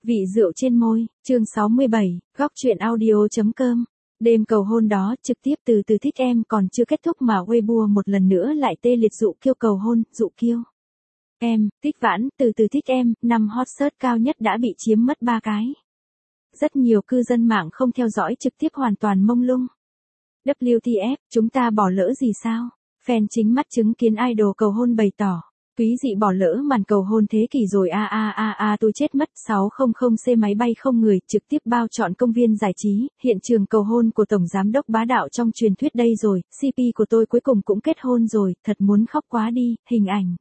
Vị rượu trên môi, chương 67, góc truyện audio.com. Đêm cầu hôn đó trực tiếp từ thích em còn chưa kết thúc mà Weibo một lần nữa lại tê liệt Dụ Kiêu cầu hôn, Dụ Kiêu. Em, Tích Vãn, từ thích em, năm hot search cao nhất đã bị chiếm mất 3 cái. Rất nhiều cư dân mạng không theo dõi trực tiếp hoàn toàn mông lung. WTF, chúng ta bỏ lỡ gì sao? Fan chính mắt chứng kiến idol cầu hôn bày tỏ. Quý dị bỏ lỡ màn cầu hôn thế kỷ rồi tôi chết mất. 600C máy bay không người trực tiếp bao trọn công viên giải trí, hiện trường cầu hôn của Tổng Giám đốc bá đạo trong truyền thuyết đây rồi, CP của tôi cuối cùng cũng kết hôn rồi, thật muốn khóc quá đi, hình ảnh.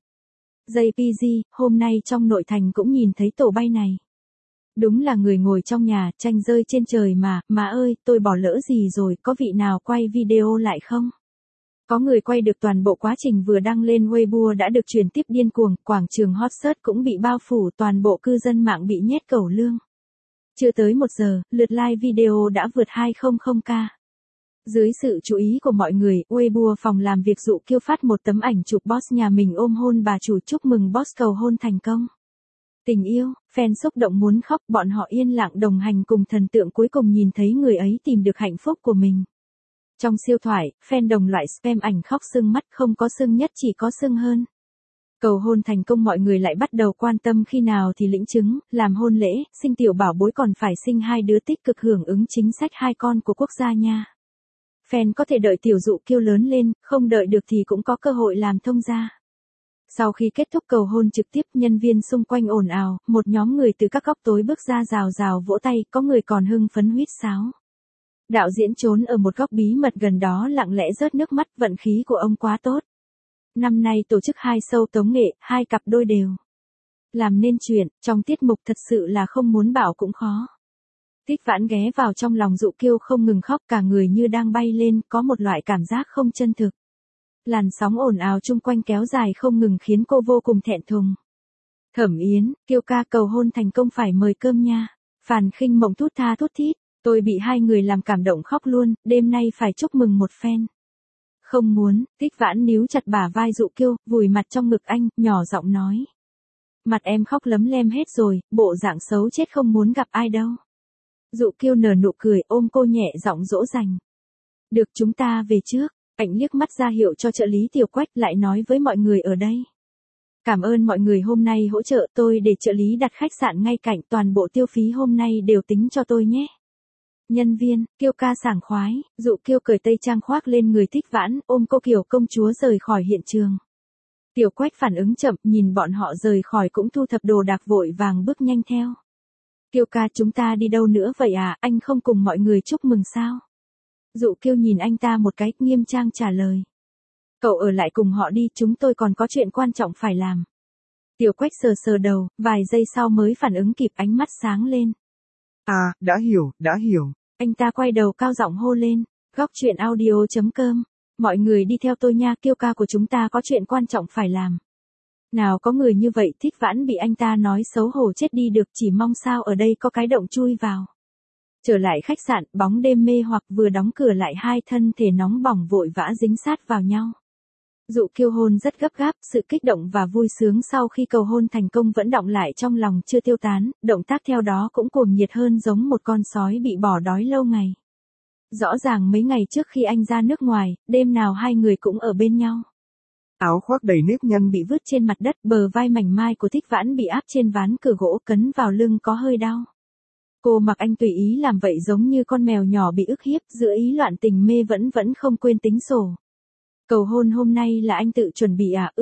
JPG, hôm nay trong nội thành cũng nhìn thấy tổ bay này. Đúng là người ngồi trong nhà, tranh rơi trên trời mà ơi, tôi bỏ lỡ gì rồi, có vị nào quay video lại không? Có người quay được toàn bộ quá trình vừa đăng lên Weibo đã được truyền tiếp điên cuồng, quảng trường hot search cũng bị bao phủ, toàn bộ cư dân mạng bị nhét cẩu lương. Chưa tới 1 giờ, lượt like video đã vượt 200k. Dưới sự chú ý của mọi người, Weibo phòng làm việc Dụ Kiêu phát một tấm ảnh chụp boss nhà mình ôm hôn bà chủ chúc mừng boss cầu hôn thành công. Tình yêu, fan xúc động muốn khóc, bọn họ yên lặng đồng hành cùng thần tượng cuối cùng nhìn thấy người ấy tìm được hạnh phúc của mình. Trong siêu thoại, fan đồng loại spam ảnh khóc sưng mắt, không có sưng nhất chỉ có sưng hơn. Cầu hôn thành công mọi người lại bắt đầu quan tâm khi nào thì lĩnh chứng, làm hôn lễ, sinh tiểu bảo bối còn phải sinh 2 đứa tích cực hưởng ứng chính sách 2 con của quốc gia nha. Fan có thể đợi tiểu Dụ Kiêu lớn lên, không đợi được thì cũng có cơ hội làm thông gia. Sau khi kết thúc cầu hôn trực tiếp, nhân viên xung quanh ồn ào, một nhóm người từ các góc tối bước ra rào rào vỗ tay, có người còn hưng phấn huýt sáo. Đạo diễn trốn ở một góc bí mật gần đó lặng lẽ rớt nước mắt, vận khí của ông quá tốt. Năm nay tổ chức 2 show tống nghệ, 2 cặp đôi đều làm nên chuyện, trong tiết mục thật sự là không muốn bảo cũng khó. Tích Vãn ghé vào trong lòng Dụ Kiêu không ngừng khóc, cả người như đang bay lên, có một loại cảm giác không chân thực. Làn sóng ồn ào chung quanh kéo dài không ngừng khiến cô vô cùng thẹn thùng. Thẩm Yến, Kiêu ca cầu hôn thành công phải mời cơm nha. Phàn Khinh Mộng thút tha thút thít. Tôi bị 2 người làm cảm động khóc luôn, đêm nay phải chúc mừng một phen. Không muốn, Tích Vãn níu chặt bả vai Dụ Kiêu, vùi mặt trong ngực anh, nhỏ giọng nói. Mặt em khóc lấm lem hết rồi, bộ dạng xấu chết không muốn gặp ai đâu. Dụ Kiêu nở nụ cười, ôm cô nhẹ giọng dỗ dành. Được, chúng ta về trước. Anh liếc mắt ra hiệu cho trợ lý Tiểu Quách, lại nói với mọi người ở đây. Cảm ơn mọi người hôm nay hỗ trợ tôi, để trợ lý đặt khách sạn ngay cạnh, toàn bộ tiêu phí hôm nay đều tính cho tôi nhé. Nhân viên, Kiêu ca sảng khoái, Dụ Kiêu cởi tây trang khoác lên người Tích Vãn, ôm cô kiểu công chúa rời khỏi hiện trường. Tiểu Quách phản ứng chậm, nhìn bọn họ rời khỏi cũng thu thập đồ đạc vội vàng bước nhanh theo. Kiêu ca, chúng ta đi đâu nữa vậy à, anh không cùng mọi người chúc mừng sao? Dụ Kiêu nhìn anh ta một cái, nghiêm trang trả lời. Cậu ở lại cùng họ đi, chúng tôi còn có chuyện quan trọng phải làm. Tiểu Quách sờ sờ đầu, vài giây sau mới phản ứng kịp, ánh mắt sáng lên. À, đã hiểu. Anh ta quay đầu cao giọng hô lên, góc truyện audio.com. Mọi người đi theo tôi nha, Kiêu ca của chúng ta có chuyện quan trọng phải làm. Nào có người như vậy, Tích Vãn bị anh ta nói xấu hổ chết đi được, chỉ mong sao ở đây có cái động chui vào. Trở lại khách sạn, bóng đêm mê hoặc vừa đóng cửa lại, 2 thân thể nóng bỏng vội vã dính sát vào nhau. Dụ Kiêu hôn rất gấp gáp, sự kích động và vui sướng sau khi cầu hôn thành công vẫn đọng lại trong lòng chưa tiêu tán, động tác theo đó cũng cuồng nhiệt hơn, giống một con sói bị bỏ đói lâu ngày. Rõ ràng mấy ngày trước khi anh ra nước ngoài, đêm nào 2 người cũng ở bên nhau. Áo khoác đầy nếp nhăn bị vứt trên mặt đất, bờ vai mảnh mai của Tích Vãn bị áp trên ván cửa gỗ, cấn vào lưng có hơi đau. Cô mặc anh tùy ý làm vậy giống như con mèo nhỏ bị ức hiếp, giữa ý loạn tình mê vẫn không quên tính sổ. Cầu hôn hôm nay là anh tự chuẩn bị à?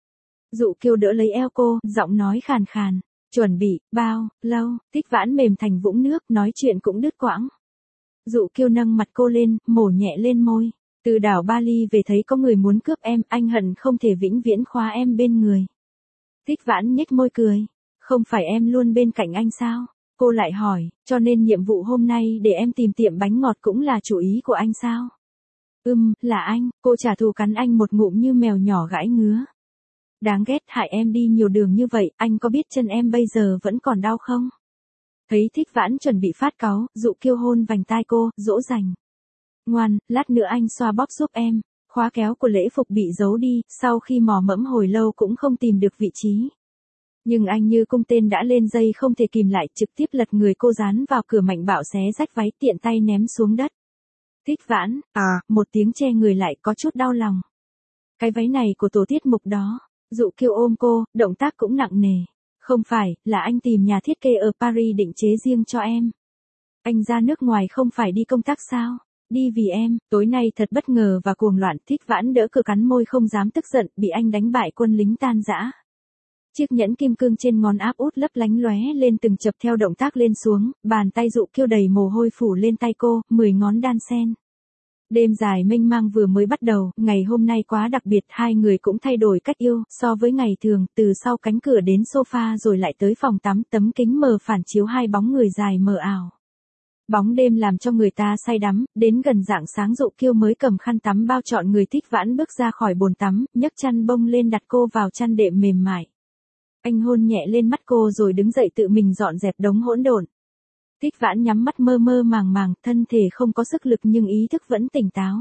Dụ Kiêu đỡ lấy eo cô, giọng nói khàn khàn. Chuẩn bị, bao, lâu? Tích Vãn mềm thành vũng nước, nói chuyện cũng đứt quãng. Dụ Kiêu nâng mặt cô lên, mổ nhẹ lên môi. Từ đảo Bali về thấy có người muốn cướp em, anh hận không thể vĩnh viễn khóa em bên người. Tích Vãn nhếch môi cười. Không phải em luôn bên cạnh anh sao? Cô lại hỏi, cho nên nhiệm vụ hôm nay để em tìm tiệm bánh ngọt cũng là chủ ý của anh sao? Là anh, cô trả thù cắn anh một ngụm như mèo nhỏ gãi ngứa. Đáng ghét, hại em đi nhiều đường như vậy, anh có biết chân em bây giờ vẫn còn đau không? Thấy Tích Vãn chuẩn bị phát cáu, Dụ Kiêu hôn vành tai cô, dỗ dành. Ngoan, lát nữa anh xoa bóp giúp em. Khóa kéo của lễ phục bị giấu đi, sau khi mò mẫm hồi lâu cũng không tìm được vị trí. Nhưng anh như cung tên đã lên dây không thể kìm lại, trực tiếp lật người cô dán vào cửa mạnh bạo xé rách váy tiện tay ném xuống đất. Thích Vãn, một tiếng che người lại có chút đau lòng. Cái váy này của tổ tiết mục đó. Dụ Kiêu ôm cô, động tác cũng nặng nề. Không phải, là anh tìm nhà thiết kế ở Paris định chế riêng cho em. Anh ra nước ngoài không phải đi công tác sao? Đi vì em, tối nay thật bất ngờ và cuồng loạn. Thích Vãn đỡ cửa cắn môi không dám tức giận, bị anh đánh bại quân lính tan rã. Chiếc nhẫn kim cương trên ngón áp út lấp lánh lóe lên từng chập theo động tác lên xuống, bàn tay Dụ Kiêu đầy mồ hôi phủ lên tay cô, 10 ngón đan sen. Đêm dài mênh mang vừa mới bắt đầu, ngày hôm nay quá đặc biệt, hai người cũng thay đổi cách yêu, so với ngày thường, từ sau cánh cửa đến sofa rồi lại tới phòng tắm, tấm kính mờ phản chiếu hai bóng người dài mờ ảo. Bóng đêm làm cho người ta say đắm, đến gần rạng sáng Dụ Kiêu mới cầm khăn tắm bao trọn người. Thích Vãn bước ra khỏi bồn tắm, nhấc chăn bông lên đặt cô vào chăn đệm mềm mại. Anh hôn nhẹ lên mắt cô rồi đứng dậy tự mình dọn dẹp đống hỗn độn. Thích Vãn nhắm mắt mơ mơ màng màng, thân thể không có sức lực nhưng ý thức vẫn tỉnh táo.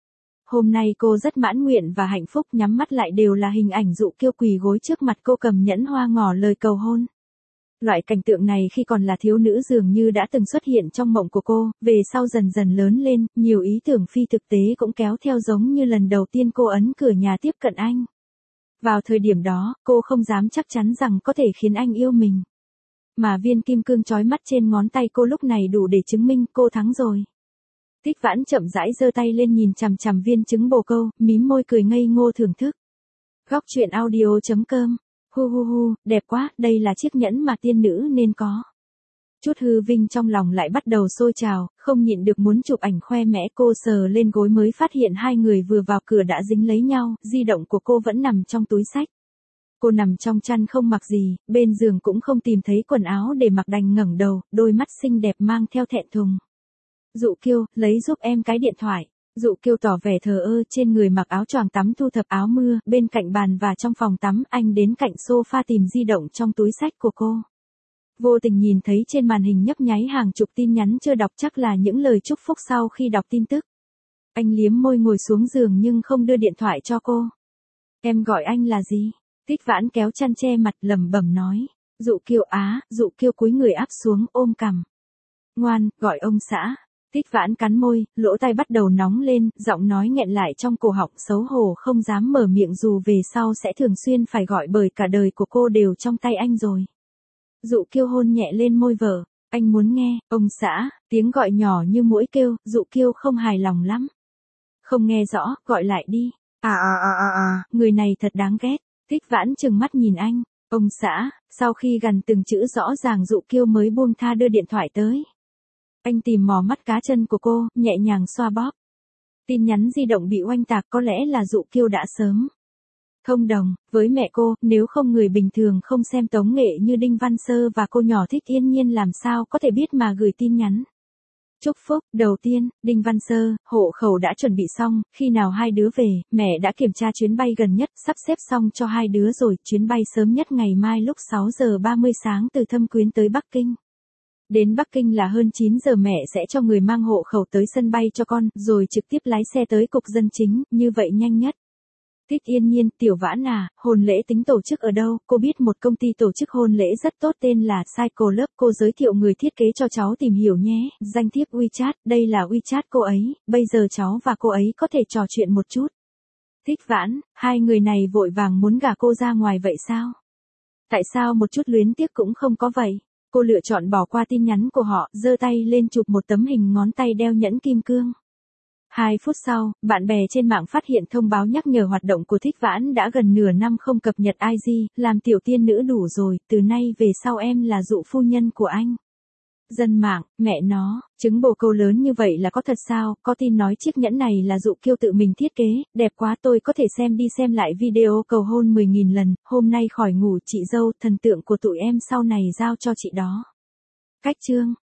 Hôm nay cô rất mãn nguyện và hạnh phúc, nhắm mắt lại đều là hình ảnh Dụ Kiêu quỳ gối trước mặt cô cầm nhẫn hoa ngỏ lời cầu hôn. Loại cảnh tượng này khi còn là thiếu nữ dường như đã từng xuất hiện trong mộng của cô, về sau dần dần lớn lên, nhiều ý tưởng phi thực tế cũng kéo theo giống như lần đầu tiên cô ấn cửa nhà tiếp cận anh. Vào thời điểm đó, cô không dám chắc chắn rằng có thể khiến anh yêu mình. Mà viên kim cương chói mắt trên ngón tay cô lúc này đủ để chứng minh cô thắng rồi. Thích Vãn chậm rãi giơ tay lên nhìn chằm chằm viên trứng bồ câu, mím môi cười ngây ngô thưởng thức. Góc truyện audio.com. Hu hu hu, đẹp quá, đây là chiếc nhẫn mà tiên nữ nên có. Chút hư vinh trong lòng lại bắt đầu sôi trào, không nhịn được muốn chụp ảnh khoe mẽ. Cô sờ lên gối mới phát hiện hai người vừa vào cửa đã dính lấy nhau, di động của cô vẫn nằm trong túi xách. Cô nằm trong chăn không mặc gì, bên giường cũng không tìm thấy quần áo để mặc, đành ngẩng đầu, đôi mắt xinh đẹp mang theo thẹn thùng. Dụ Kiêu, lấy giúp em cái điện thoại. Dụ Kiêu tỏ vẻ thờ ơ, trên người mặc áo choàng tắm thu thập áo mưa, bên cạnh bàn và trong phòng tắm, anh đến cạnh sofa tìm di động trong túi xách của cô. Vô tình nhìn thấy trên màn hình nhấp nháy hàng chục tin nhắn chưa đọc, chắc là những lời chúc phúc sau khi đọc tin tức. Anh liếm môi ngồi xuống giường nhưng không đưa điện thoại cho cô. Em gọi anh là gì? Thích Vãn kéo chăn che mặt lẩm bẩm nói. Dụ Kiêu Dụ Kiêu cúi người áp xuống ôm cằm. Ngoan, gọi ông xã. Thích Vãn cắn môi, lỗ tai bắt đầu nóng lên, giọng nói nghẹn lại trong cổ họng, xấu hổ không dám mở miệng dù về sau sẽ thường xuyên phải gọi bởi cả đời của cô đều trong tay anh rồi. Dụ Kiêu hôn nhẹ lên môi vợ. Anh muốn nghe, ông xã, tiếng gọi nhỏ như muỗi kêu, Dụ Kiêu không hài lòng lắm. Không nghe rõ, gọi lại đi. Người này thật đáng ghét. Thích Vãn trừng mắt nhìn anh. Ông xã, sau khi gằn từng chữ rõ ràng Dụ Kiêu mới buông tha đưa điện thoại tới. Anh tìm mò mắt cá chân của cô, nhẹ nhàng xoa bóp. Tin nhắn di động bị oanh tạc, có lẽ là Dụ Kiêu đã sớm thông đồng với mẹ cô, nếu không người bình thường không xem tống nghệ như Đinh Văn Sơ và cô nhỏ Thích Yên Nhiên làm sao có thể biết mà gửi tin nhắn. Chúc phúc, đầu tiên, Đinh Văn Sơ, hộ khẩu đã chuẩn bị xong, khi nào hai đứa về, mẹ đã kiểm tra chuyến bay gần nhất, sắp xếp xong cho hai đứa rồi, chuyến bay sớm nhất ngày mai lúc 6 giờ 30 sáng từ Thâm Quyến tới Bắc Kinh. Đến Bắc Kinh là hơn 9 giờ, mẹ sẽ cho người mang hộ khẩu tới sân bay cho con, rồi trực tiếp lái xe tới cục dân chính, như vậy nhanh nhất. Thích Yên Nhiên, Tiểu Vãn hôn lễ tính tổ chức ở đâu? Cô biết một công ty tổ chức hôn lễ rất tốt tên là Cycle Love, cô giới thiệu người thiết kế cho cháu tìm hiểu nhé. Danh thiếp WeChat, đây là WeChat cô ấy, bây giờ cháu và cô ấy có thể trò chuyện một chút. Thích Vãn, hai người này vội vàng muốn gả cô ra ngoài vậy sao? Tại sao một chút luyến tiếc cũng không có vậy? Cô lựa chọn bỏ qua tin nhắn của họ, giơ tay lên chụp một tấm hình ngón tay đeo nhẫn kim cương. 2 phút sau, bạn bè trên mạng phát hiện thông báo nhắc nhở hoạt động của Thích Vãn đã gần nửa năm không cập nhật IG, làm tiểu tiên nữ đủ rồi, từ nay về sau em là Dụ phu nhân của anh. Dân mạng, mẹ nó, trứng bồ câu lớn như vậy là có thật sao? Có tin nói chiếc nhẫn này là Dụ Kiêu tự mình thiết kế, đẹp quá, tôi có thể xem đi xem lại video cầu hôn 10.000 lần, hôm nay khỏi ngủ chị dâu, thần tượng của tụi em sau này giao cho chị đó. Cách chương